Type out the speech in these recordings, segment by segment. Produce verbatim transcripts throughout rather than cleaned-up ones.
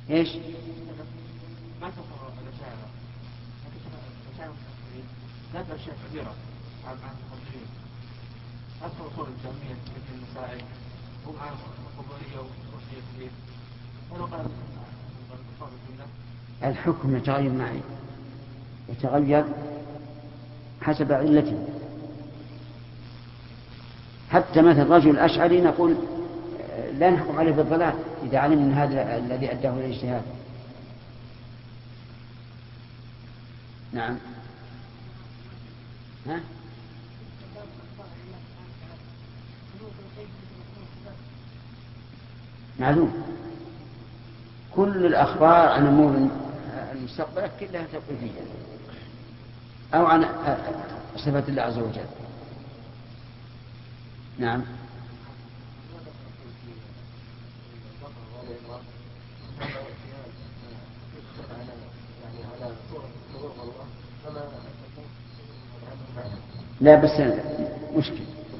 إيش؟ ما تفضل الأشاعرة الأشاعرة ذات أشياء كبيرة عن المقبلين أكثر صور الجميع مثل المسائل هم عن القبولية وصية كبير ولو قال الحكم يتغير معي يتغير حسب علته. حتى مثل رجل الأشعري نقول لا نحكم عليه بالضلال إذا علم من هذا الذي أداه إلى الاجتهاد. نعم. ها؟ معلوم كل الأخبار عن أمور المستقبلة كلها توقيفية أو عن صفة الله عز وجل. نعم. لا بس مشكل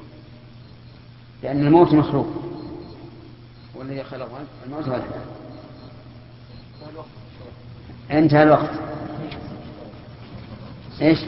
لأن الموت مخلوق والذي خلق الموت هذا. انتهى الوقت. ايش؟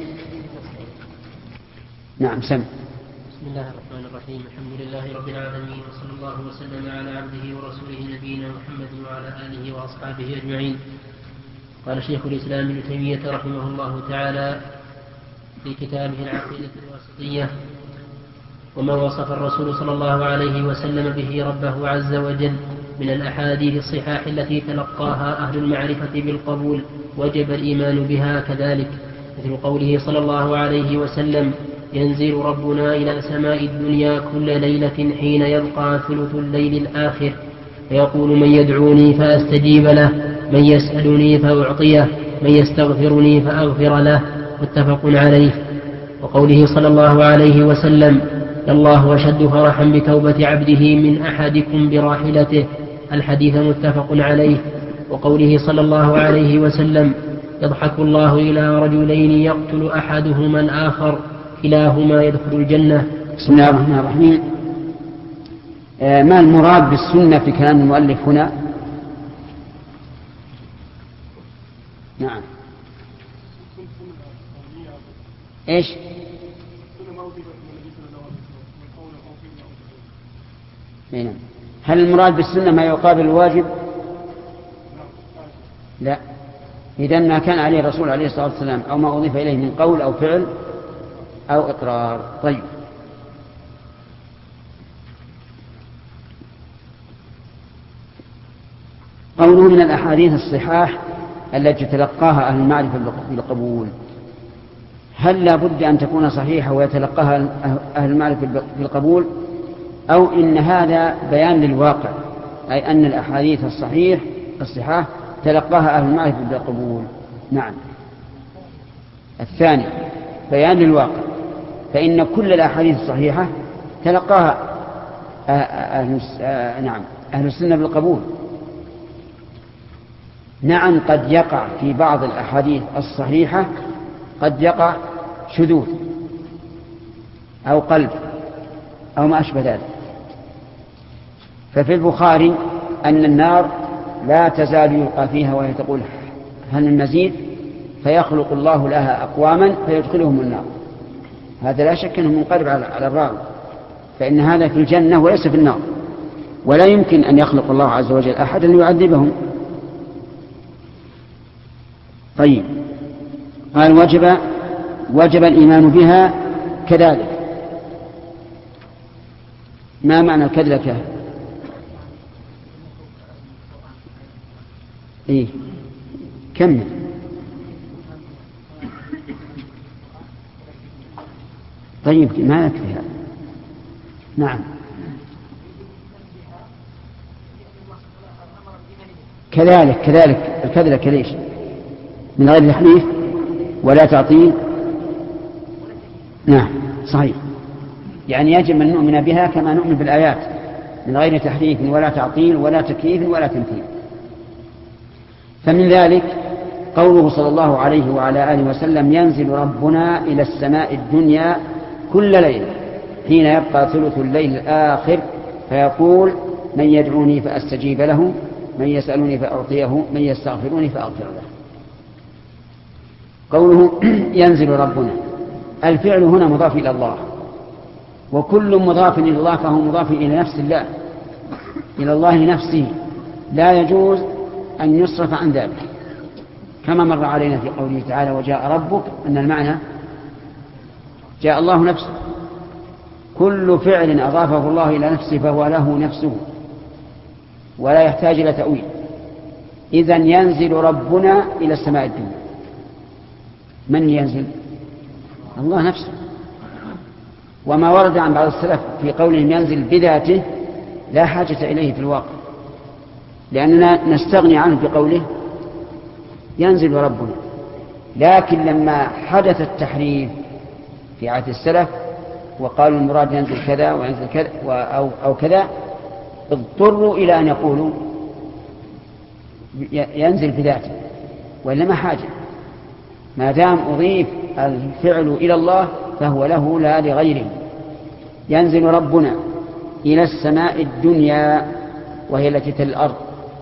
نعم سم. بسم الله الرحمن الرحيم. الحمد لله رب العالمين وصلى الله وسلم على عبده ورسوله نبينا محمد وعلى آله وأصحابه أجمعين. قال شيخ الإسلام ابن تيمية رحمه الله تعالى في كتابه العقيدة الواسطية: وما وصف الرسول صلى الله عليه وسلم به ربه عز وجل من الأحاديث الصحاح التي تلقاها أهل المعرفة بالقبول وجب الإيمان بها كذلك، مثل قوله صلى الله عليه وسلم: ينزل ربنا إلى السماء الدنيا كل ليلة حين يبقى ثلث الليل الآخر فيقول: من يدعوني فأستجيب له، من يسألني فأعطيه، من يستغفرني فأغفر له، متفق عليه. وقوله صلى الله عليه وسلم: الله أشد فرحا بتوبة عبده من أحدكم براحلته، الحديث متفق عليه. وقوله صلى الله عليه وسلم: يضحك الله إلى رجلين يقتل أحدهما الآخر كلاهما يدخل الجنة. بسم الله الرحمن الرحيم. ما المراد بالسنة في كلام المؤلف هنا؟ نعم. ايش؟ نعم. هل المراد بالسنة ما يقابل الواجب؟ لا. إذا ما كان عليه الرسول عليه الصلاة والسلام أو ما أضيف إليه من قول أو فعل أو إقرار. طيب. قوله من الأحاديث الصحاح التي تلقاها أهل المعرفة بالقبول، هل لا بد أن تكون صحيحة ويتلقاها أهل المعرفة بالقبول، أو إن هذا بيان للواقع، أي أن الأحاديث الصحيح الصحاح تلقاها أهل المعرفة بالقبول؟ نعم. الثاني بيان للواقع، فإن كل الأحاديث الصحيحة تلقاها أهل, نعم أهل السنة بالقبول. نعم قد يقع في بعض الأحاديث الصحيحة قد يقع شذوذ أو قلب أو ما أشبه ذلك. ففي البخاري أن النار لا تزال يلقى فيها وهي تقول هل المزيد، فيخلق الله لها أقواما فيدخلهم النار. هذا لا شك أنه منقلب على الراوي، فإن هذا في الجنة وليس في النار، ولا يمكن أن يخلق الله عز وجل أحدا يعذبهم. طيب. قال وجب وجب الإيمان بها كذلك. ما معنى كذلك؟ إيه كمل. طيب ما يكفي هذا. نعم. كذلك كذلك الكذلك ليش؟ من غير تحريف ولا تعطيل. نعم صحيح. يعني يجب أن نؤمن بها كما نؤمن بالآيات من غير تحريف ولا تعطيل ولا تكييف ولا تمثيل. فمن ذلك قوله صلى الله عليه وعلى آله وسلم: ينزل ربنا إلى السماء الدنيا كل ليلة حين يبقى ثلث الليل الآخر فيقول: من يدعوني فأستجيب له، من يسألني فأعطيه من يستغفرني فأغفر له. قوله ينزل ربنا، الفعل هنا مضاف إلى الله، وكل مضاف إلى الله فهو مضاف إلى نفس الله، إلى الله نفسه، لا يجوز أن يصرف عن ذلك، كما مر علينا في قوله تعالى وجاء ربك، أن المعنى جاء الله نفسه. كل فعل أضافه الله إلى نفسه فهو له نفسه ولا يحتاج إلى تأويل. إذن ينزل ربنا إلى السماء الدنيا. من ينزل؟ الله نفسه. وما ورد عن بعض السلف في قولهم ينزل بذاته لا حاجة إليه في الواقع، لأننا نستغني عنه بقوله ينزل ربنا. لكن لما حدث التحريف في عهد السلف وقالوا المراد ينزل كذا وينزل كذا أو, أو كذا، اضطروا إلى أن يقولوا ينزل بذاته، وإلا ما حاجة. ما دام أضيف الفعل إلى الله فهو له لا لغيره. ينزل ربنا إلى السماء الدنيا وهي التي تلي الأرض.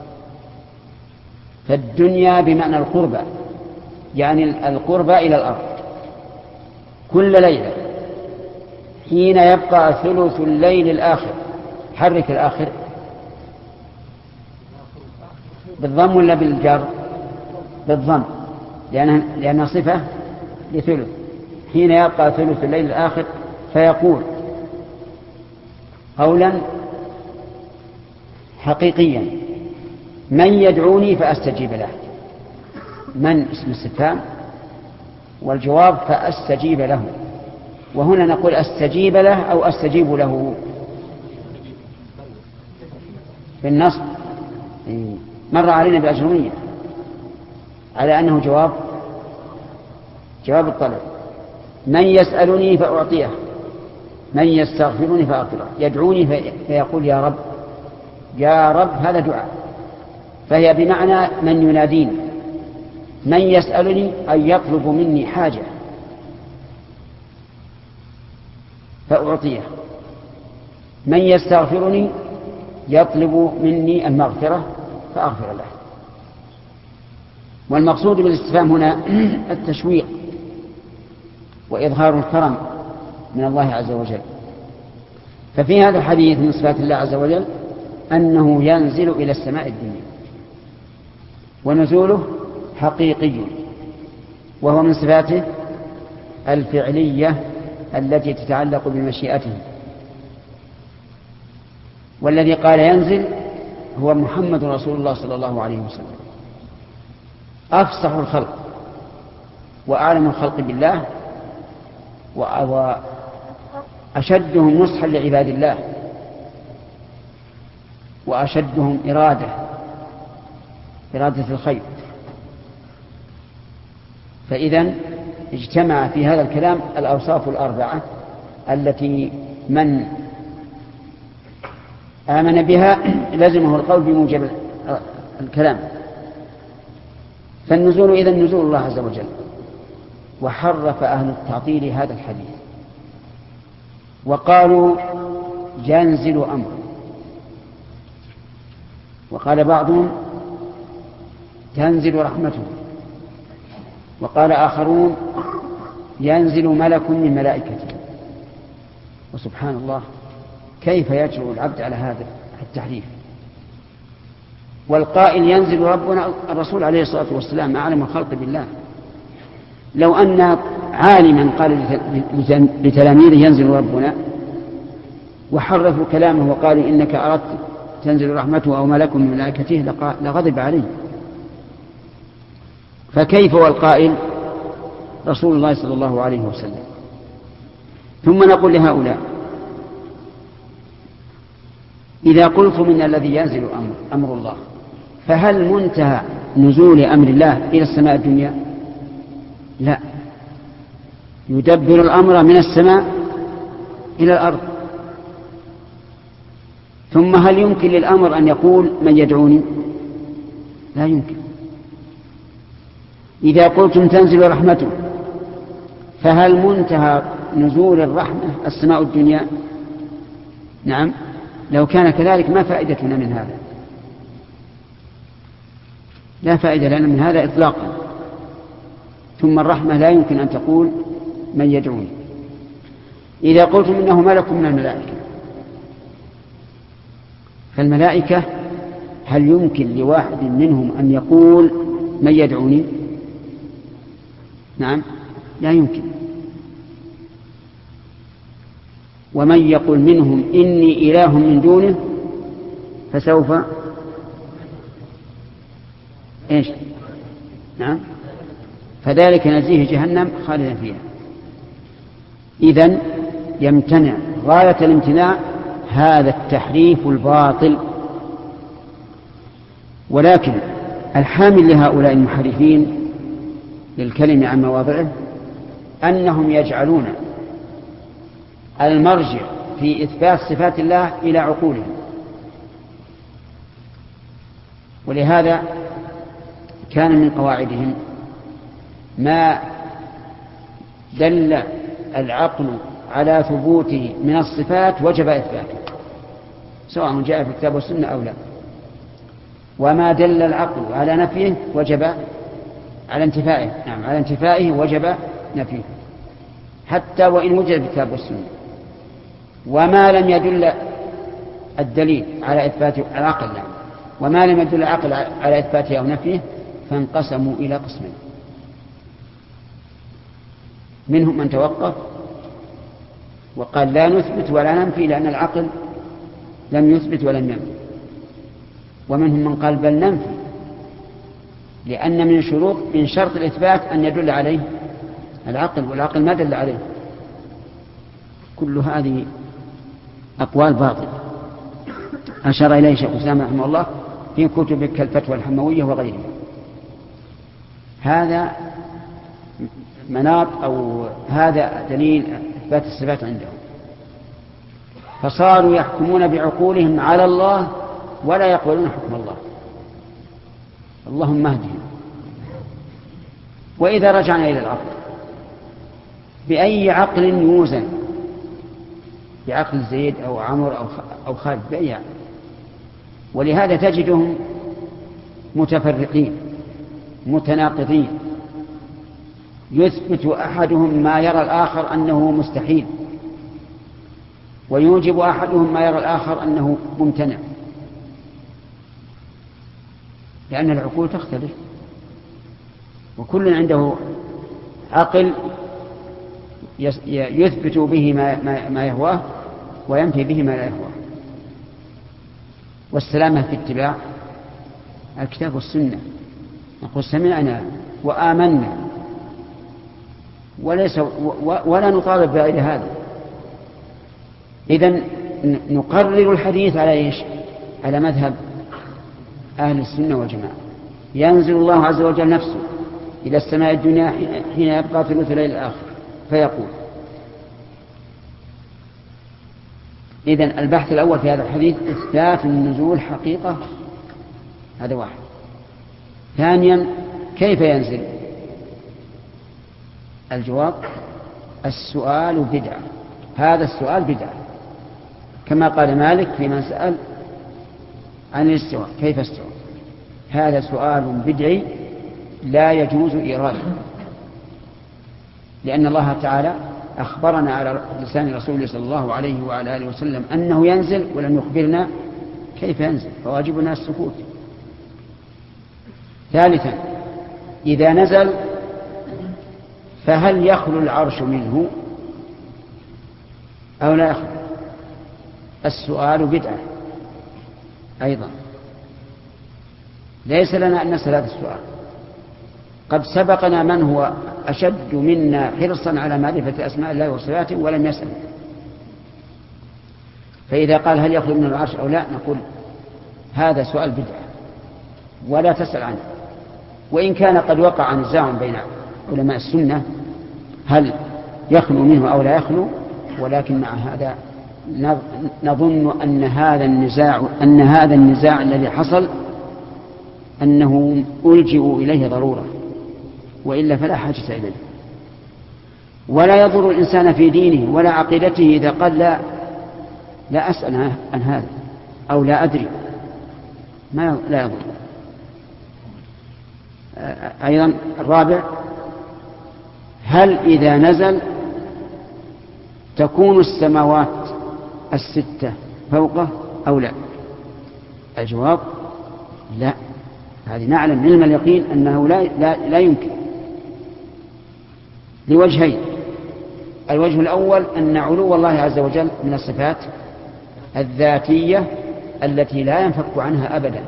فالدنيا بمعنى القربى، يعني القربى إلى الأرض كل ليلة حين يبقى ثلث الليل الآخر. حرك الآخر بالضم ولا بالجر؟ بالضم، لأنها, لأنها صفة لثلث. حين يبقى ثلث الليل الآخر فيقول قولا حقيقيا من يدعوني فأستجيب له. من اسم استفهام والجواب فأستجيب له، وهنا نقول أستجيب له أو أستجيب له في النصب. مر علينا بأجرمية على أنه جواب جواب الطلب. من يسألني فأعطيه، من يستغفرني فأغفره. يدعوني فيقول يا رب يا رب، هذا دعاء، فهي بمعنى من يناديني. من يسألني أن يطلب مني حاجة فأعطيه. من يستغفرني يطلب مني المغفرة فأغفر له. والمقصود بالاستفهام هنا التشويق وإظهار الكرم من الله عز وجل. ففي هذا الحديث من صفات الله عز وجل أنه ينزل إلى السماء الدنيا، ونزوله حقيقي، وهو من صفاته الفعلية التي تتعلق بمشيئته. والذي قال ينزل هو محمد رسول الله صلى الله عليه وسلم، أفصح الخلق وأعلم الخلق بالله وأشدهم نصحا لعباد الله وأشدهم إرادة إرادة الخير. فإذن اجتمع في هذا الكلام الأوصاف الأربعة التي من آمن بها لزمه القول بموجب الكلام. فالنزول إذن نزول الله عز وجل. وحرف أهل التعطيل هذا الحديث وقالوا ينزل أمر، وقال بعضهم تنزل رحمته، وقال آخرون ينزل ملك من ملائكته. وسبحان الله كيف يجرؤ العبد على هذا التحريف؟ والقائل ينزل ربنا الرسول عليه الصلاة والسلام أعلم الخلق بالله. لو أن عالما قال لتلاميذه ينزل ربنا وحرفوا كلامه وقالوا إنك أردت تنزل رحمته أو ملك من ملائكته لغضب عليه. فكيف والقائل رسول الله صلى الله عليه وسلم؟ ثم نقول لهؤلاء إذا قلتم من الذي ينزل أمر, أمر الله، فهل منتهى نزول أمر الله إلى السماء الدنيا؟ لا، يدبر الأمر من السماء إلى الأرض. ثم هل يمكن للأمر أن يقول من يدعوني؟ لا يمكن. إذا قلتم تنزل رحمته، فهل منتهى نزول الرحمة السماء الدنيا؟ نعم، لو كان كذلك ما فائدتنا من هذا؟ لا فائدة لنا من هذا إطلاقا. ثم الرحمة لا يمكن أن تقول من يدعوني. إذا قلتم إنه ملك من الملائكة، فالملائكة هل يمكن لواحد منهم أن يقول من يدعوني؟ نعم، لا يمكن. ومن يقول منهم إني إله من دونه فسوف إيش؟ نعم، فذلك نزيه جهنم خالدا فيها. إذن يمتنع غاية الامتناع هذا التحريف الباطل. ولكن الحامل لهؤلاء المحرفين للكلمة عن مواضعه أنهم يجعلون المرجع في إثبات صفات الله إلى عقولهم. ولهذا كان من قواعدهم ما دل العقل على ثبوته من الصفات وجب إثباته سواء جاء في الكتاب والسنة أو لا، وما دل العقل على نفيه وجب على انتفائه نعم على انتفائه وجب نفيه حتى وإن وجد في الكتاب والسنة. وما لم يدل الدليل على إثباته العقل نعم وما لم يدل العقل على إثباته أو نفيه فانقسموا إلى قسمين. منهم من توقف وقال لا نثبت ولا ننفي لأن العقل لم يثبت ولم ينفي، ومنهم من قال بل ننفي لأن من شروط من شرط الإثبات أن يدل عليه العقل، والعقل ما دل عليه. كل هذه أقوال باطلة أشار إليه شيخ الإسلام رحمه الله في كتب كالفتوى الحموية وغيرها. هذا مناط أو هذا دليل إثبات الصفات عندهم، فصاروا يحكمون بعقولهم على الله ولا يقبلون حكم الله. اللهم اهدهم. وإذا رجعنا إلى العقل، بأي عقل يوزن؟ بعقل زيد أو عمر أو خالد؟ بأي عقل؟ ولهذا تجدهم متفرقين متناقضين، يثبت أحدهم ما يرى الآخر أنه مستحيل، ويوجب أحدهم ما يرى الآخر أنه ممتنع، لأن العقول تختلف، وكل عنده عقل يثبت به ما يهواه وينفي به ما لا يهواه. والسلامة في اتباع الكتاب والسنة، نقول سمعنا وآمنا وليس ولا نطالب بغير هذا. إذن نقرر الحديث على إيش؟ على مذهب أهل السنة والجماعة. ينزل الله عز وجل نفسه إلى السماء الدنيا حين يبقى ثلث الليل الآخر فيقول. إذن البحث الأول في هذا الحديث إثبات النزول حقيقة، هذا واحد. ثانيا كيف ينزل؟ الجواب السؤال بدعة، هذا السؤال بدعة، كما قال مالك في من سأل عن الاستواء كيف استوى، هذا سؤال بدعي لا يجوز إيراده، لأن الله تعالى أخبرنا على لسان رسوله صلى الله عليه وعلى آله وسلم أنه ينزل ولم يخبرنا كيف ينزل، فواجبنا السكوت. ثالثا إذا نزل فهل يخلو العرش منه أو لا يخلو؟ السؤال بدعة أيضا، ليس لنا أن نسأل هذا السؤال. قد سبقنا من هو أشد منا حرصا على معرفة أسماء الله وصفاته ولم يسأل. فإذا قال هل يخلو من العرش أو لا، نقول هذا سؤال بدعة ولا تسأل عنه. وإن كان قد وقع نزاع بين علماء السنة هل يخلو منه أو لا يخلو، ولكن مع هذا نظن أن هذا النزاع أن هذا النزاع الذي حصل أنه ألجئوا إليه ضرورة، وإلا فلا حاجة إليه. ولا يضر الإنسان في دينه ولا عقيدته إذا قال لا لا أسأل عن هذا أو لا أدري، ما لا يضر. أيضا الرابع: هل إذا نزل تكون السماوات الستة فوقه أو لا؟ الجواب: لا. هذه نعلم علم اليقين أنه لا, لا, لا يمكن، لوجهين: الوجه الأول أن علو الله عز وجل من الصفات الذاتية التي لا ينفك عنها أبدا.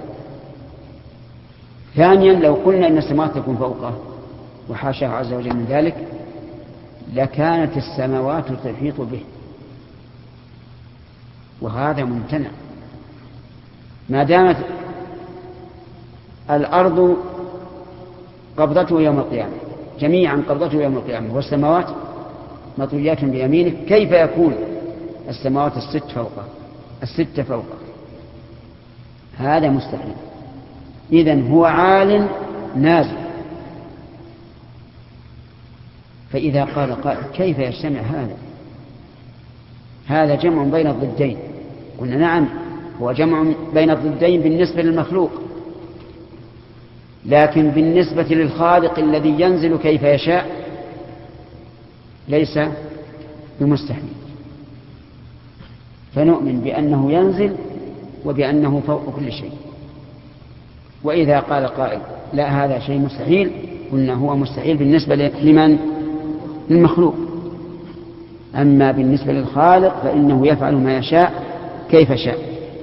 ثانيا: لو قلنا أن السماوات تكون فوقه وحاشاه عز وجل من ذلك لكانت السماوات تحيط به، وهذا ممتنع. ما دامت الأرض قبضته يوم القيامة، جميعا قبضته يوم القيامة، والسماوات مطويات بيمينه، كيف يكون السماوات الست فوقه الستة فوقه؟ هذا مستحيل. إذن هو عال نازل. فإذا قال قائل: كيف يجتمع هذا؟ هذا جمع بين الضدين. قلنا: نعم، هو جمع بين الضدين بالنسبة للمخلوق، لكن بالنسبة للخالق الذي ينزل كيف يشاء ليس بمستحيل. فنؤمن بأنه ينزل وبأنه فوق كل شيء. وإذا قال قائل: لا، هذا شيء مستحيل، قلنا: هو مستحيل بالنسبة لمن؟ للمخلوق. أما بالنسبة للخالق فإنه يفعل ما يشاء كيف شاء.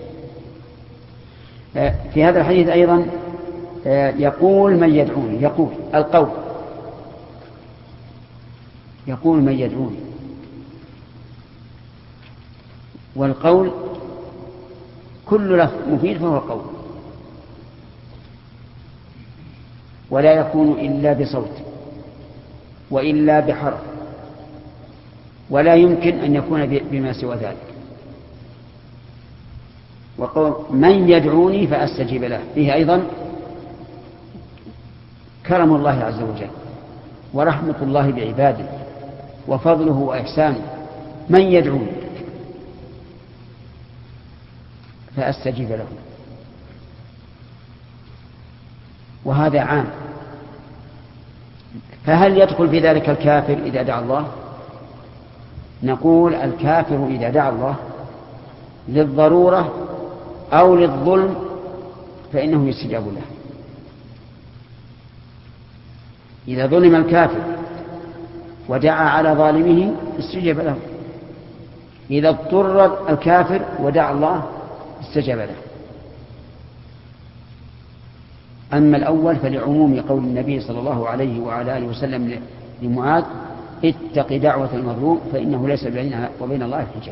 في هذا الحديث أيضا يقول: من يدعوني. يقول القول، يقول: من يدعوني. والقول كل لفظ مفيد فهو قول، ولا يكون إلا بصوت وإلا بحرف، ولا يمكن أن يكون بما سوى ذلك. وقول: من يدعوني فأستجيب له، فيه أيضا كرم الله عز وجل ورحمة الله بعباده وفضله وإحسانه. من يدعوني فأستجيب له، وهذا عام. فهل يدخل في ذلك الكافر إذا دعا الله؟ نقول: الكافر إذا دعا الله للضرورة أو للظلم فإنه يستجاب له. إذا ظلم الكافر ودعا على ظالمه استجاب له، إذا اضطر الكافر ودعا الله استجاب له. أما الأول فلعموم قول النبي صلى الله عليه وعلى آله وسلم لمعاذ: اتق دعوة المظلوم فإنه ليس بينها وبين الله حجاب.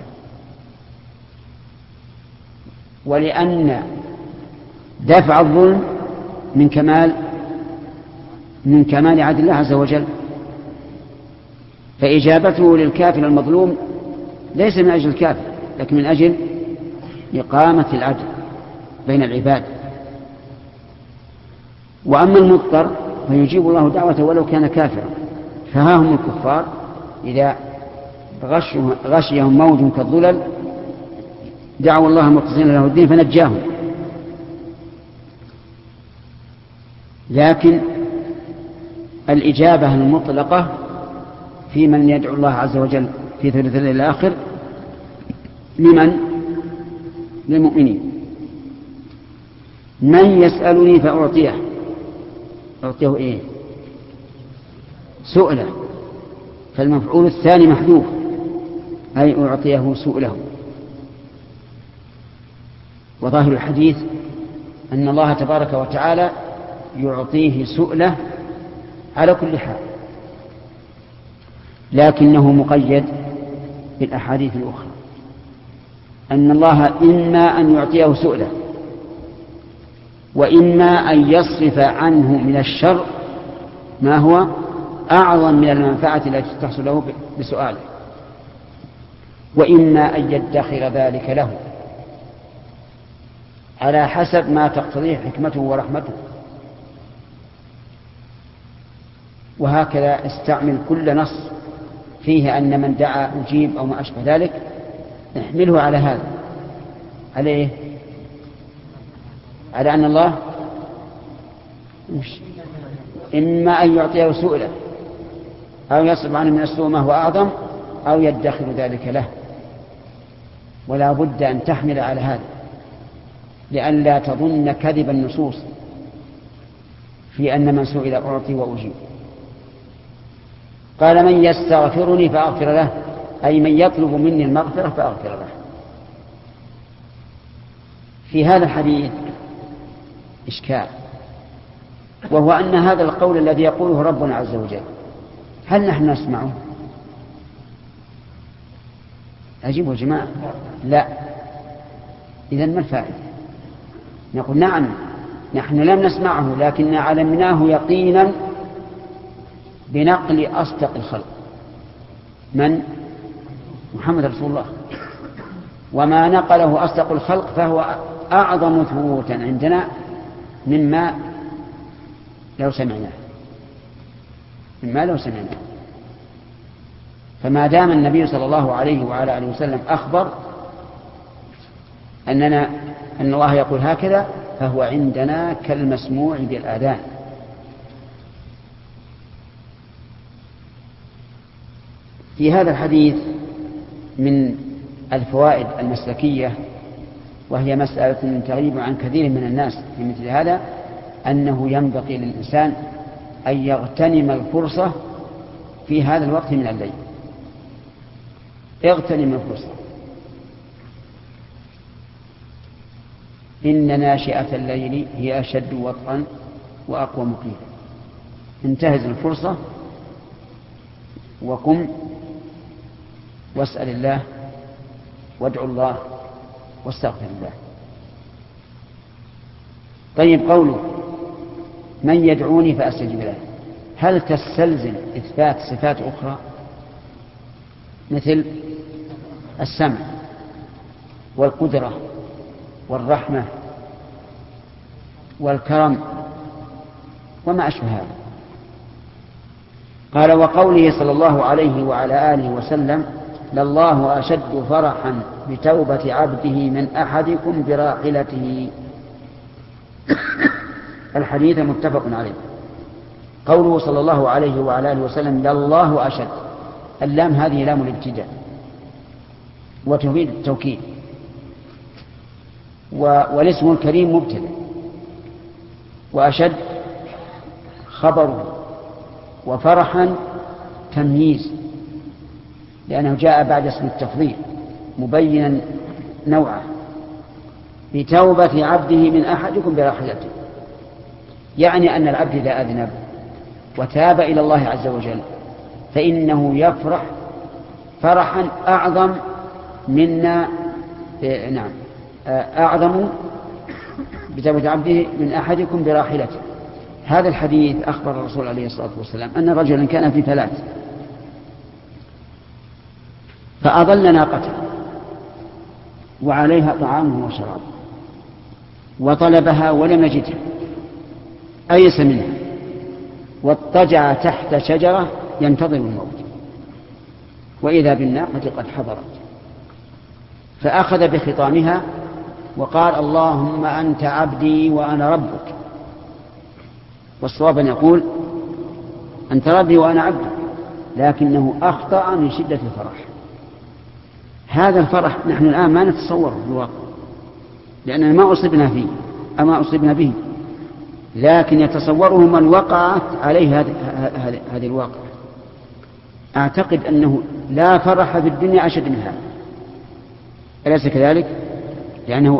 ولأن دفع الظلم من كمال من كمال عدل الله عز وجل، فإجابته للكافر المظلوم ليس من أجل الكافر، لكن من أجل إقامة العدل بين العباد. وأما المضطر فيجيب الله دعوته ولو كان كافرا. فها هم الكفار إذا غشيهم موج كالظلل دعوا الله مخلصين له الدين فنجاهم. لكن الإجابة المطلقة في من يدعو الله عز وجل في ثلث الليل الآخر لمن؟ للمؤمنين. من يسألني فأعطيه. أعطيه إيه؟ سؤله، فالمفعول الثاني محذوف، أي أعطيه سؤله. وظاهر الحديث أن الله تبارك وتعالى يعطيه سؤله على كل حال، لكنه مقيد بالأحاديث الأخرى أن الله إما أن يعطيه سؤله وإما أن يصرف عنه من الشر ما هو أعظم من المنفعة التي تحصل له بسؤاله، وإما أن يدخر ذلك له على حسب ما تقتضيه حكمته ورحمته. وهكذا استعمل كل نص فيه أن من دعا أجيب أو ما أشبه ذلك، احمله على هذا، عليه على أن الله إما أن يعطيه سؤلا أو يصرف عنه من السوء ما هو أعظم أو يدخر ذلك له، ولا بد أن تحمل على هذا لئلا تظن كذب النصوص في أن من سئل أعطي وأجيب. قال من يستغفرني فأغفر له، أي من يطلب مني المغفرة فأغفر له. في هذا الحديث إشكال، وهو أن هذا القول الذي يقوله ربنا عز وجل هل نحن نسمعه؟ أجيبوا يا جماعة لا. إذن ما الفائدة؟ نقول نعم نحن لم نسمعه لكن علمناه يقينا بنقل أصدق الخلق من محمد رسول الله، وما نقله أصدق الخلق فهو أعظم ثبوتا عندنا مما لو سمعناه مما لو سمعناه. فما دام النبي صلى الله عليه وعلى آله وسلم أخبر أننا أن الله يقول هكذا فهو عندنا كالمسموع بالآذان. في هذا الحديث من الفوائد المسلكية، وهي مسألة تغيب عن كثير من الناس في مثل هذا، أنه ينبغي للإنسان أن يغتنم الفرصة في هذا الوقت من الليل. اغتنم الفرصة، إن ناشئة الليل هي أشد وطئا وأقوى مقيلا. انتهز الفرصة وقم واسأل الله وادعو الله واستغفر الله. طيب قوله من يدعوني فأستجيب له، هل تستلزم إثبات صفات أخرى مثل السمع والقدرة والرحمة والكرم وما أشبه هذا؟ قال وقوله صلى الله عليه وعلى آله وسلم لله أشد فرحا بتوبة عبده من أحدكم براحلته. الحديث متفق عليه. قوله صلى الله عليه وعلى آله وسلم لله أشد، اللام هذه لام الابتداء وتفيد التوكيد، والاسم الكريم مبتدأ وأشد خبره، وفرحا تمييز لأنه جاء بعد اسم التفضيل مبينا نوعه. بتوبة عبده من أحدكم براحلته، يعني أن العبد إذا أذنب وتاب إلى الله عز وجل فإنه يفرح فرحا أعظم منا إيه نعم أعظم بتوبة عبده من أحدكم براحلته. هذا الحديث أخبر الرسول عليه الصلاة والسلام أن رجلا كان في فلاة فأضل ناقته وعليها طعامه وشرابه وطلبها ولم يجدها أيس منها، واضطجع تحت شجرة ينتظر الموت، وإذا بالناقة قد حضرت، فأخذ بخطامها وقال اللهم أنت عبدي وأنا ربك. والصواب أن يقول أنت ربي وأنا عبدك، لكنه أخطأ من شدة الفرح. هذا الفرح نحن الآن ما نتصوره في الواقع لأننا ما أصبنا فيه أما أصبنا به، لكن يتصوره من وقعت عليه هذه الواقع. أعتقد أنه لا فرح في الدنيا أشد من هذا، أليس كذلك؟ لأنه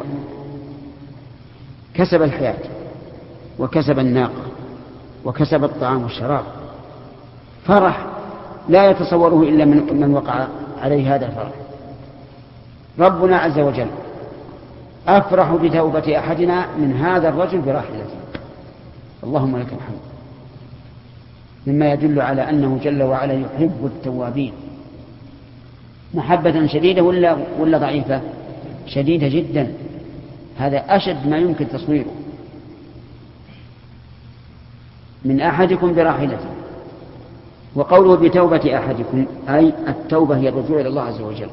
كسب الحياة وكسب الناقة وكسب الطعام والشراب، فرح لا يتصوره إلا من, من وقع عليه هذا الفرح. ربنا عز وجل أفرح بتوبة أحدنا من هذا الرجل براحلته. اللهم لك الحمد، مما يدل على أنه جل وعلا يحب التوابين محبة شديدة ولا, ولا ضعيفة؟ شديدة جدا، هذا أشد ما يمكن تصويره. من أحدكم براحلته، وقوله بتوبة أحدكم أي التوبة هي الرجوع إلى الله عز وجل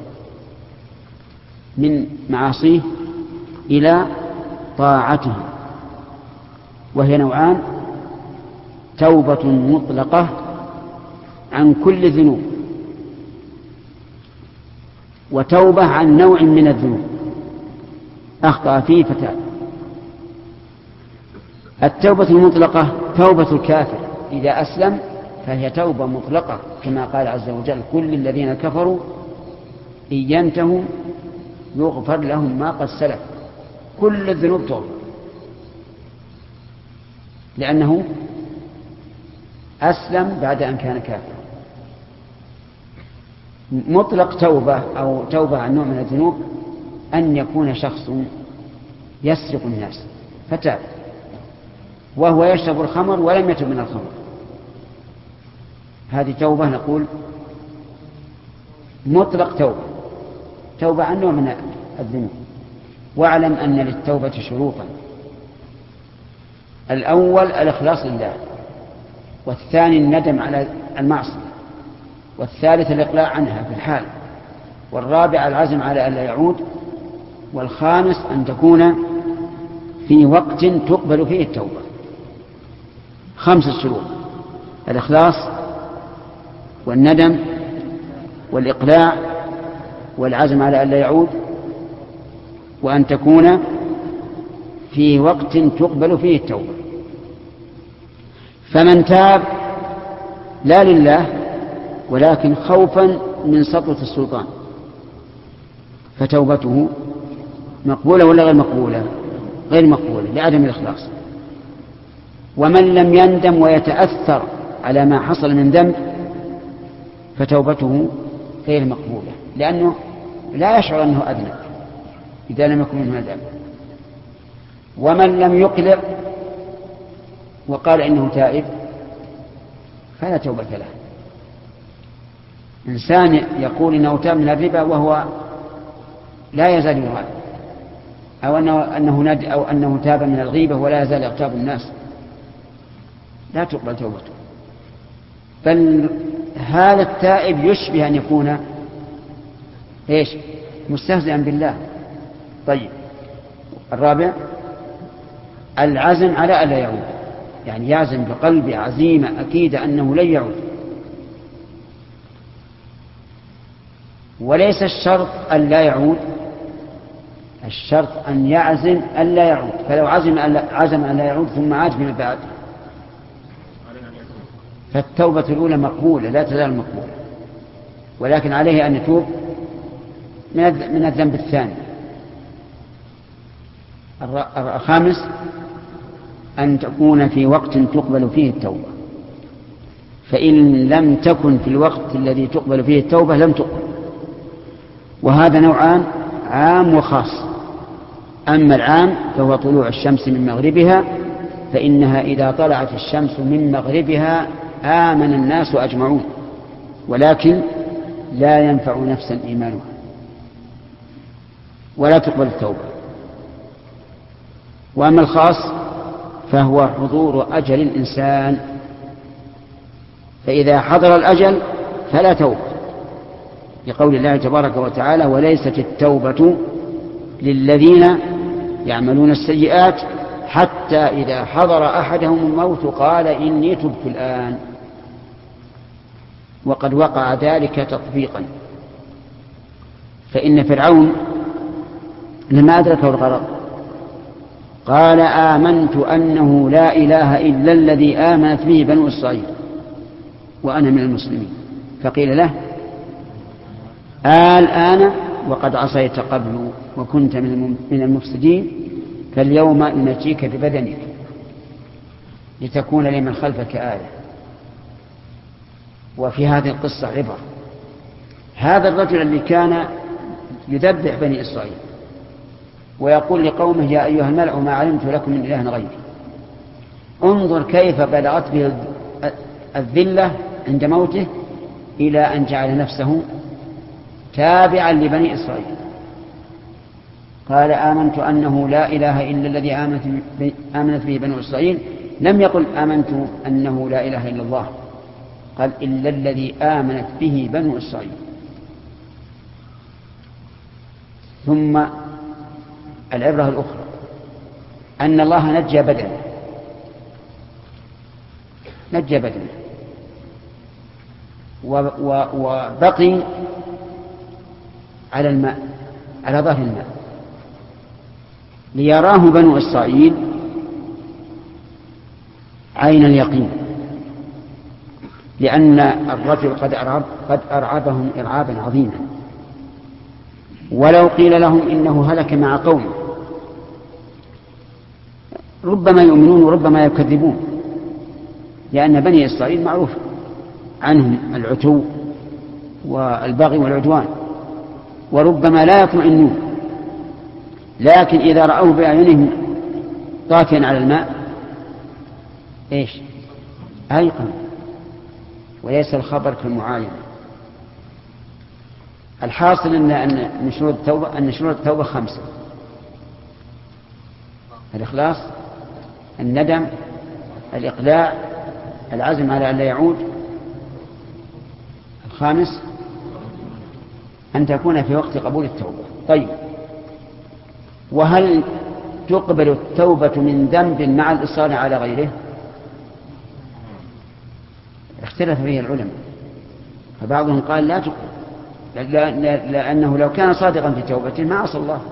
من معاصيه إلى طاعته، وهي نوعان: توبة مطلقة عن كل الذنوب، وتوبة عن نوع من الذنوب أخطأ فيه فتاب. التوبة المطلقة توبة الكافر إذا أسلم، فهي توبة مطلقة كما قال عز وجل: كل الذين كفروا إن ينتهوا يغفر لهم ما قد سلف. كل الذنوب توبة، لأنه أسلم بعد أن كان كافرا. مطلق توبة أو توبة عن نوع من الذنوب أن يكون شخص يسرق الناس فتاب، وهو يشرب الخمر ولم يتب من الخمر، هذه توبة نقول مطلق توبة، توبة عن نوع من الذنوب. واعلم أن للتوبة شروطا: الأول الإخلاص لله، والثاني الندم على المعصية، والثالث الإقلاع عنها في الحال، والرابع العزم على ألا يعود، والخامس أن تكون في وقت تقبل فيه التوبة. خمسة شروط: الإخلاص والندم والإقلاع والعزم على ألا يعود، وأن تكون في وقت تقبل فيه التوبة. فمن تاب لا لله ولكن خوفا من سطوة السلطان فتوبته مقبولة ولا غير مقبولة؟ غير مقبولة لعدم الإخلاص. ومن لم يندم ويتأثر على ما حصل من ذنب فتوبته غير مقبولة، لأنه لا يشعر أنه أذنب إذا لم يكن منه ذنب. ومن لم يقلع وقال إنه تائب فلا توبة له. إنسان يقول إنه تاب من الربا وهو لا يزال يراد، أو أنه, أنه, ند أو أنه تاب من الغيبة ولا يزال يغتاب الناس، لا تقبل توبته. بل هذا التائب يشبه أن يكون إيش؟ مستهزئا بالله. طيب، الرابع العزم على ألا يعود، يعني يعزم بقلبه عزيمة أكيدة أنه لن يعود. وليس الشرط أن لا يعود، الشرط أن يعزم أن لا يعود. فلو عزم عزم أن لا يعود ثم عاد فيما بعد فالتوبة الأولى مقبولة لا تزال مقبولة، ولكن عليه أن يتوب من الذنب الثاني. الخامس أن تكون في وقت تقبل فيه التوبة، فإن لم تكن في الوقت الذي تقبل فيه التوبة لم تقبل. وهذا نوعان: عام وخاص. أما العام فهو طلوع الشمس من مغربها، فإنها إذا طلعت الشمس من مغربها آمن الناس أجمعون، ولكن لا ينفع نفسا إيمانها ولا تقبل التوبة. وأما الخاص فهو حضور أجل الإنسان، فإذا حضر الأجل فلا توبة، لقول الله تبارك وتعالى: وليست التوبة للذين يعملون السيئات حتى إذا حضر أحدهم الموت قال إني تبت الآن. وقد وقع ذلك تطبيقا، فإن فرعون لما أدركه الغرق قال: آمنت أنه لا إله إلا الذي آمنت به بنو إسرائيل وأنا من المسلمين. فقيل له: الآن وقد عصيت قبل وكنت من المفسدين، فاليوم نجيك ببدنك لتكون لمن خلفك آية. وفي هذه القصة عبر. هذا الرجل الذي كان يذبح بني إسرائيل ويقول لقومه: يا أيها الملأ ما علمت لكم من إله غيري، انظر كيف بلغت به الذلة عند موته إلى أن جعل نفسه تابعا لبني إسرائيل. قال: آمنت أنه لا إله إلا الذي آمنت به بنو إسرائيل. لم يقل آمنت أنه لا إله إلا الله، قال: إلا الذي آمنت به بنو إسرائيل. ثم العبرة الأخرى أن الله نجى بدنه، نجى بدنه وبقي على الماء، على ظهر الماء، ليراه بنو إسرائيل عين اليقين، لأن الرجل قد أرعب قد أرعبهم إرعابا عظيما. ولو قيل لهم إنه هلك مع قومه ربما يؤمنون وربما يكذبون، لأن بني إسرائيل معروف عنهم العتو والبغي والعدوان، وربما لا يطمئنون. لكن إذا رأوه بأعينهم طافيا على الماء إيش؟ أيقن، وليس الخبر كالمعاينة. الحاصل أن أن شروط التوبة أن شروط التوبة خمسة: الإخلاص، الندم، الإقلاع، العزم على أن لا يعود، الخامس أن تكون في وقت قبول التوبة. طيب، وهل تقبل التوبة من ذنب مع الإصرار على غيره؟ اختلف فيه العلماء، فبعضهم قال لا تقبل لأنه لو كان صادقا في توبته ما عصى الله،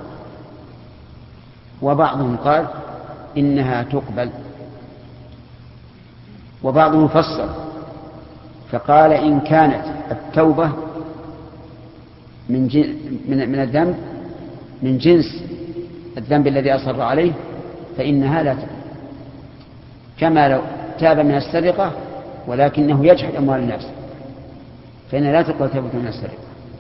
وبعضهم قال إنها تقبل، وبعضهم فصل فقال إن كانت التوبة من من الذنب من جنس الذنب الذي أصر عليه فإنها لا تقبل، كما لو تاب من السرقة ولكنه يجحد أموال الناس فإنها لا تقبل توبة من السرقة.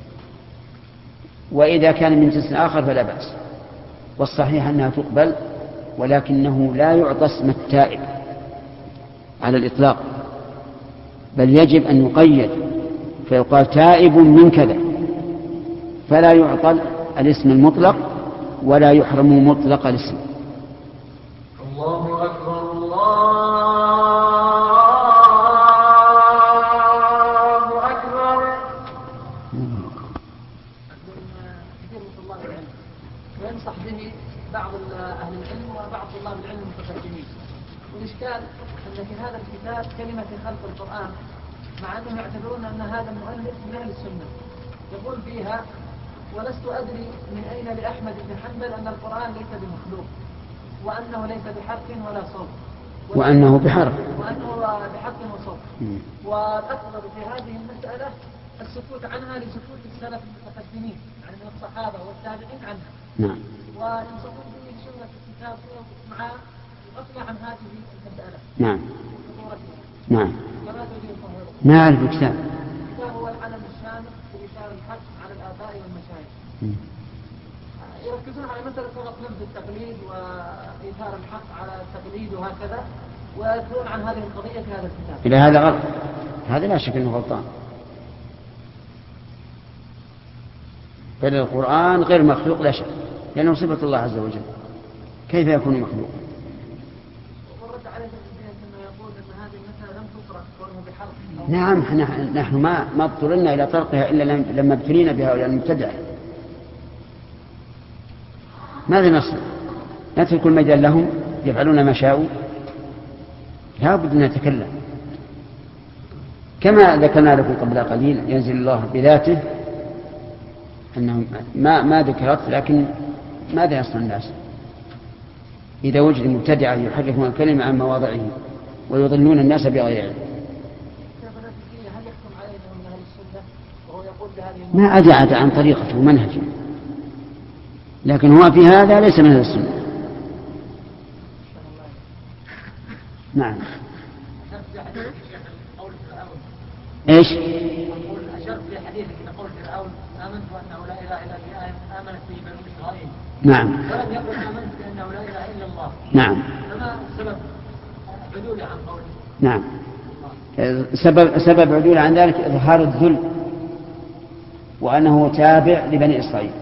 وإذا كان من جنس آخر فلا بأس. والصحيح أنها تقبل، ولكنه لا يعطى اسم التائب على الإطلاق، بل يجب أن يقيد فيقال تائب من كذا، فلا يعطى الاسم المطلق ولا يحرم مطلق الاسم. الله أكبر الله أكبر. وينصح به بعض أهل العلم وبعض طلاب العلم المتقدمين. والإشكال أن في هذا الكتاب كلمة خلق القرآن، مع أنهم يعتبرون أن هذا المؤلف من أهل السنة، يقول فيها: ولست أدري من أين لأحمد بن حنبل أن القرآن ليس بمخلوق، وأنه ليس بحرف ولا صوت، وأنه بحرف وأنه بحرف وصوت. والأفضل في هذه المسألة السكوت عنها لسكوت السلف المتقدمين، يعني من الصحابة والتابعين عنها. نعم. وينصفون به سنة الكتاب مع الغفلة عن هذه المسألة. نعم. نعم. ما أعرف الكتاب. الكتاب هو العلم الشامل لإشارة الحق على الآباء والمشايخ. يركزون على مسألة فقط نبذ التقليد وإثار الحق على التقليد وهكذا، ويذكرون عن هذه القضية في هذا الكتاب. إلى هذا غلط، هذا لا شك أنه غلطان. بل القرآن غير مخلوق لا شك، لأنه صفة الله عز وجل، كيف يكون مخلوق؟ ورد عليه أنه يقول أن هذه المسألة لم تطرق وأنه بحرف. نعم، نحن ما ما اضطررنا إلى طرقها إلا لما ابتلينا بهؤلاء المبتدعة. ماذا نصنع؟ نترك المجال لهم يفعلون ما شاءوا؟ لا بد أن نتكلم. كما ذكرنا لكم قبل قليل ينزل الله بذاته أنه ما ما ذكرت، لكن ماذا يصنع الناس إذا وجد مبتدعا يحرفون الكلمة عن مواضعه ويضلون الناس بغير علم؟ ما أدعت عن طريقته ومنهجه، لكن هو في هذا ليس من هذا السنة. نعم. ايش؟ أشرت في حديثك إلى قول فرعون: آمنت أنه لا إله إلا الله، آمنت به بنو إسرائيل. نعم. ولم يقل آمنت بأنه لا إله إلا الله. نعم. فما سبب عدوله عن قوله؟ نعم. سبب سبب عدوله عن ذلك إظهار الذل، وأنه تابع لبني إسرائيل.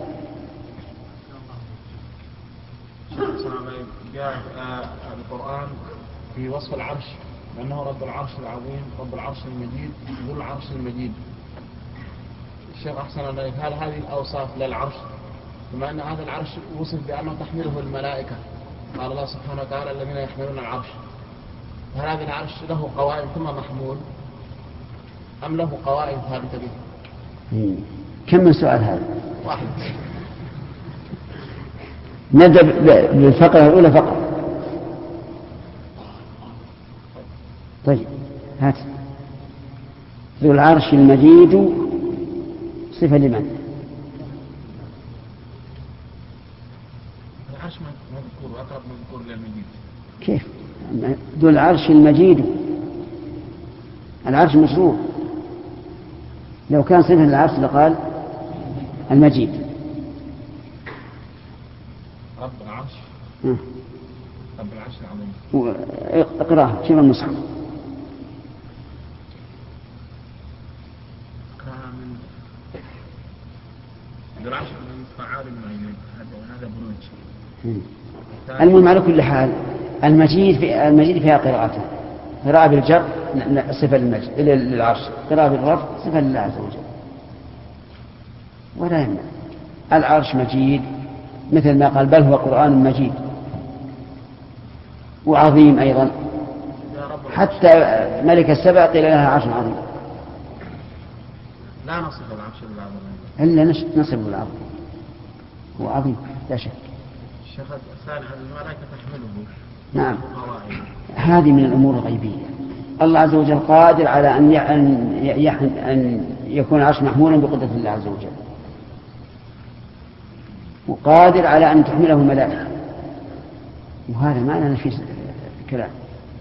جاء القرآن في وصف العرش لأنه رب العرش العظيم، رب العرش المجيد، ذو العرش المجيد. الشيخ أحسن عليك، هل هذه الأوصاف للعرش؟ بما أن هذا العرش وصف بأنه تحمله الملائكة، قال الله سبحانه وتعالى: الذين يحملون العرش. هل هذا العرش له قوائم ثم محمول أم له قوائم ثابتة به؟ كم من سؤال هذا؟ واحد. نبدأ بالفقرة الأولى فقط. طيب هات. ذو العرش المجيد صفة لمن؟ العرش مذكور وأقرب مذكور للمجيد. كيف؟ ذو العرش المجيد، العرش مشروع، لو كان صفة للعرش لقال المجيد. رب العرش م. رب العرش العظيم. اقرأها شوف المصحف. ذو العرش فعال المجيد، هذا بروج. المهم على كل حال المجيد في المجيد فيها قراءتان، قراءة بالجر صفة للمجد للعرش، قراءة بالرفع صفة لله عز وجل، ولا يمنع. العرش مجيد مثل ما قال بل هو قرآن مجيد، وعظيم أيضا، حتى ملك السبع قيل لها عرش عظيم. لا نصف العرش بالعظيم إلا نصف بالعظيم، هو عظيم لا شك. الشيخ الثاني الملائكة تحمله. نعم، هذه من الأمور الغيبية. الله عز وجل قادر على أن أن يكون العرش محمولا بقدرة الله عز وجل، وقادر على أن تحمله الملائكة، وهذا ما لنا فيه كلام.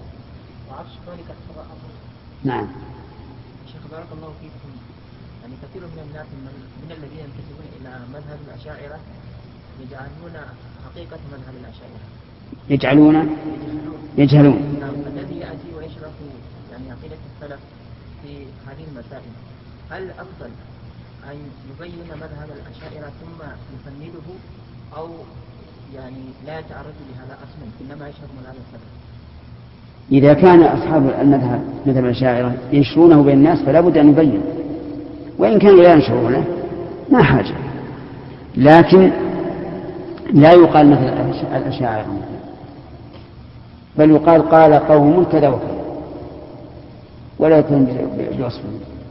نعم. شيخ بارك الله فيكم، يعني كثير من الناس من الذين ينتسبون إلى مذهب الأشاعرة يجعلون حقيقة مذهب الأشاعرة يجعلون يجهلون الذي يأتي ويشرح يعني عقيدة السلف في هذه المسائل. هل أفضل أن يبين مذهب الأشاعرة ثم يفنده، أو يعني لا يتعرض لهذا أصلا إنما يشرح مذهب السلف؟ إذا كان أصحاب المذهب مثل الأشاعرة ينشرونه بين الناس فلا بد أن يبين، وإن كانوا لا ينشرونه ما حاجة، لكن لا يقال مثل الأشاعرة، بل يقال قال قوم كذا وكذا، ولا يكون بوصف.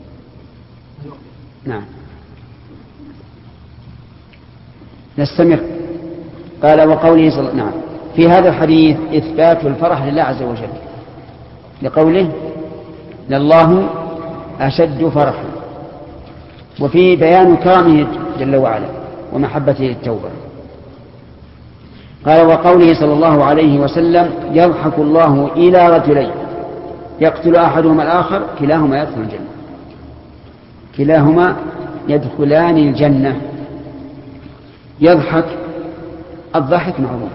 نعم. نستمر. قال وقوله صلى نعم في هذا الحديث إثبات الفرح لله عز وجل، لقوله لله أشد فرحا، وفي بيان كرمه جل وعلا ومحبته للتوبة. قال وقوله صلى الله عليه وسلم يضحك الله إلى رجلين يقتل أحدهما الآخر كلاهما يدخل الجنة، كلاهما يدخلان الجنة. يضحك، الضحك معروف،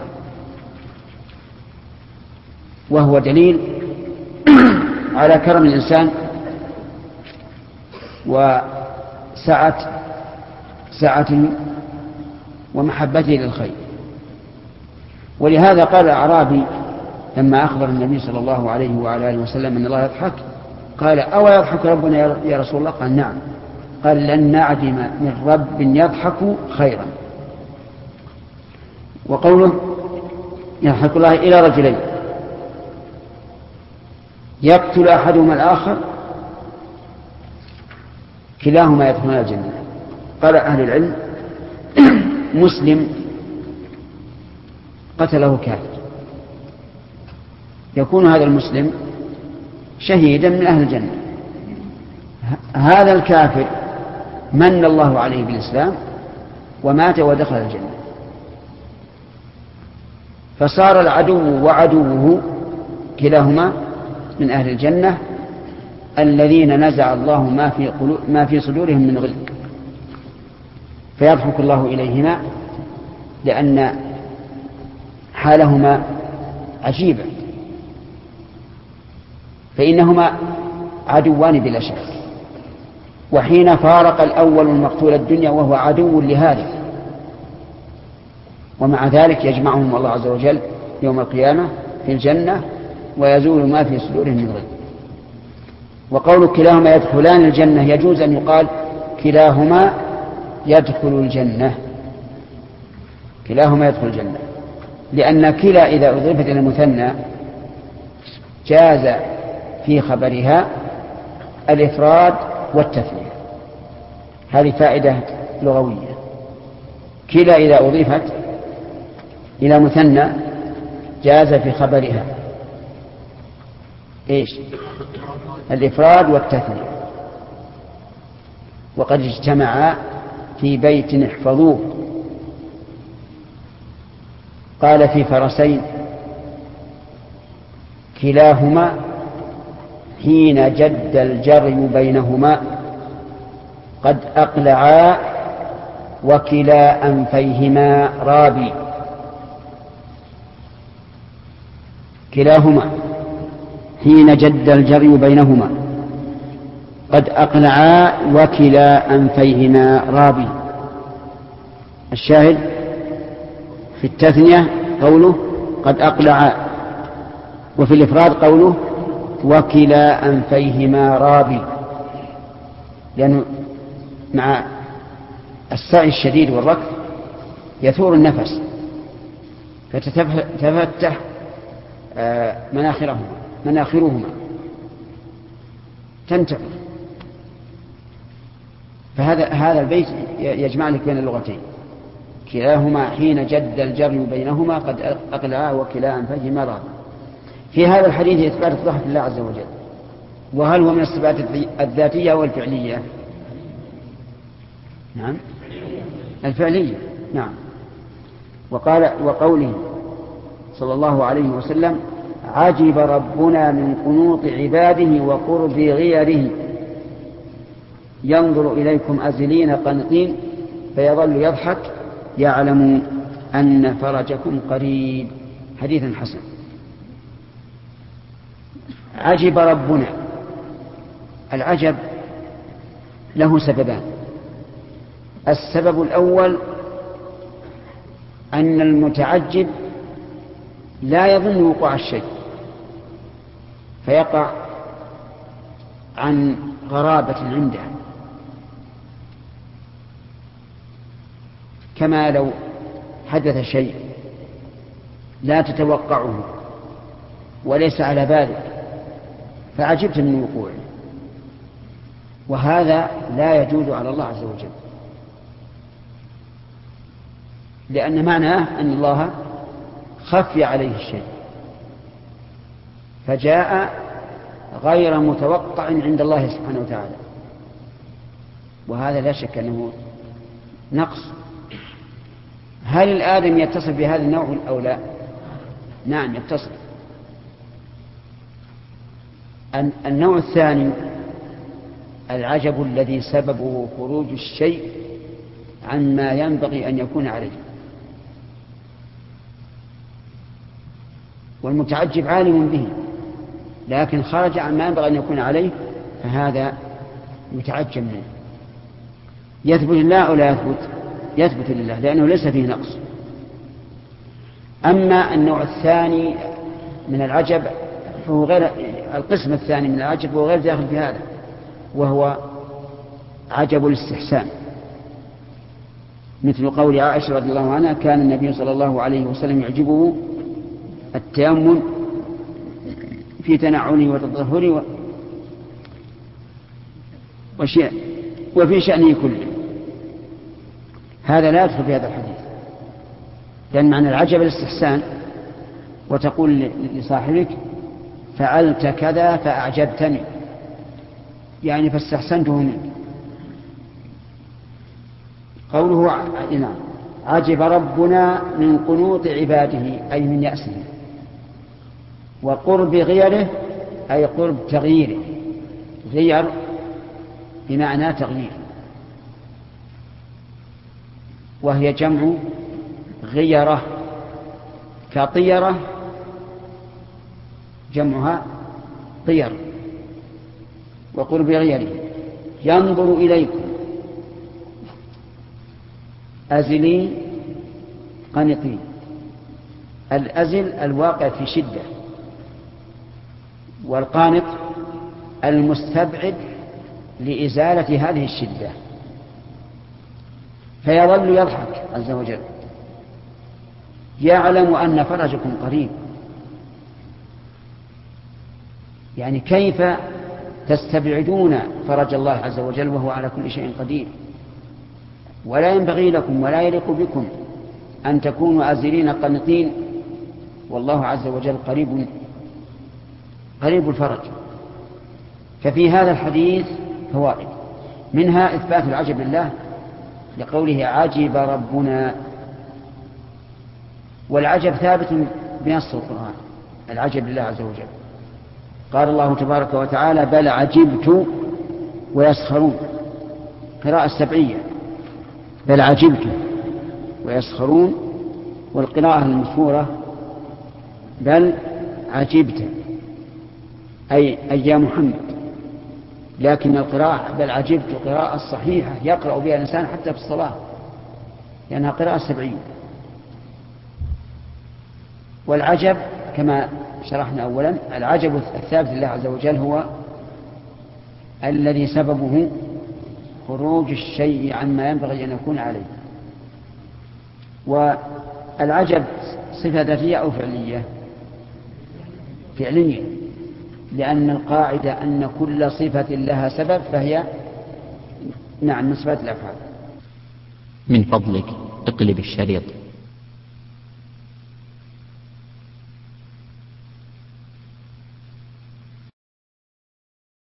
وهو دليل على كرم الإنسان وسعة سعة ومحبته للخير. ولهذا قال الأعرابي لما أخبر النبي صلى الله عليه وعلى آله وسلم أن الله يضحك قال أو يضحك ربنا يا رسول الله؟ قال نعم. قال لن نعدم من رب يضحك خيرا. وقوله يضحك الله إلى رجلين يقتل أحدهما الآخر كلاهما يدخلون الجنة. قال أهل العلم مسلم قتله كافر يكون هذا المسلم شهيدا من أهل الجنة. هذا الكافر من الله عليه بالإسلام ومات ودخل الجنة، فصار العدو وعدوه كلاهما من أهل الجنة الذين نزع الله ما في, ما في صدورهم من غل، فيضحك الله إليهما لأن حالهما عجيبة، فإنهما عدوان بلا شك. وحين فارق الأول المقتول الدنيا وهو عدو لهذا، ومع ذلك يجمعهم الله عز وجل يوم القيامة في الجنة ويزول ما في صدورهم من غل. وقول كلاهما يدخلان الجنة يجوز أن يقال كلاهما يدخل الجنة، كلاهما يدخل الجنة، لأن كلا إذا أضيفت إلى المثنى جاز في خبرها الإفراد والتثنية. هذه فائدة لغوية. كلا إذا أضيفت إلى مثنى جاز في خبرها إيش؟ الإفراد والتثنية. وقد اجتمعا في بيت احفظوه. قال في فرسين كلاهما حين جد الجري بينهما قد أقلعا وكلا أنفيهما رابي. كلاهما حين جد الجري بينهما قد أقلعا وكلا أنفيهما رابي. الشاهد في التثنية قوله قد أقلعا، وفي الإفراد قوله وكلا أنفيهما رابي، لأنه مع السعي الشديد والركض يثور النفس فتتفتح مناخرهما مناخرهما تنتفخ. فهذا هذا البيت يجمع لك بين اللغتين. كلاهما حين جد الجري بينهما قد أقلعا وكلا أنفيهما رابي. في هذا الحديث إثبات الضحك لله عز وجل. وهل هو من الصفات الذاتية أو الفعلية؟ نعم الفعلية. نعم. وقال وقوله صلى الله عليه وسلم عجب ربنا من قنوط عباده وقرب غيره ينظر إليكم أزلين قنطين فيظل يضحك يعلم أن فرجكم قريب. حديث حسن. عجب ربنا. العجب له سببان. السبب الأول أن المتعجب لا يظن وقوع الشيء فيقع عن غرابة عنده، كما لو حدث شيء لا تتوقعه وليس على بالك فعجبت من وقوعه، وهذا لا يجوز على الله عز وجل، لأن معناه أن الله خفي عليه الشيء فجاء غير متوقع عند الله سبحانه وتعالى، وهذا لا شك أنه نقص. هل الآدم يتصل بهذا النوع أو لا؟ نعم يتصل. النوع الثاني العجب الذي سببه خروج الشيء عما ينبغي أن يكون عليه، والمتعجب عالم به لكن خرج عما ينبغي أن يكون عليه فهذا يتعجب منه. يثبت لله أو لا يثبت؟ يثبت لله لأنه ليس فيه نقص. أما النوع الثاني من العجب فهو غير القسم الثاني من العجب وهو غير داخل في هذا، وهو عجب الاستحسان، مثل قول عائشة رضي الله عنها كان النبي صلى الله عليه وسلم يعجبه التيمم في تنعله وتطهره وفي شأنه كله. هذا لا يدخل في هذا الحديث، لأن معنى العجب الاستحسان، وتقول لصاحبك فعلت كذا فأعجبتني، يعني فاستحسنته منك. قوله نعم عجب ربنا من قنوط عباده أي من يأسه، وقرب غيره أي قرب تغييره. غير بمعنى تغيير، وهي جمع غيرة، كطيرة جمعها طير. وقرب غيره ينظر إليكم أزلين قنطين. الأزل الواقع في شدة، والقانط المستبعد لإزالة هذه الشدة، فيظل يضحك عز وجل يعلم أن فرجكم قريب. يعني كيف تستبعدون فرج الله عز وجل وهو على كل شيء قدير؟ ولا ينبغي لكم ولا يليق بكم أن تكونوا عازلين قانطين، والله عز وجل قريب قريب الفرج. ففي هذا الحديث فوائد، منها إثبات العجب لله لقوله عجب ربنا، والعجب ثابت بنص القرآن، العجب لله عز وجل. قال الله تبارك وتعالى بل عجبت ويسخرون، قراءة السبعية، بل عجبت ويسخرون. والقراءة المشهورة بل عجبت أي أي يا محمد، لكن القراءة بل عجبت قراءة صحيحة يقرأ بها الإنسان حتى في الصلاة لأنها قراءة سبعية. والعجب كما شرحنا أولا، العجب الثابت لله عز وجل هو الذي سببه خروج الشيء عما ينبغي أن يكون عليه. والعجب صفة ذاتية أو فعلية؟ فعلية، لأن القاعدة أن كل صفة لها سبب فهي نعم من صفات الأفعال. من فضلك اقلب الشريط.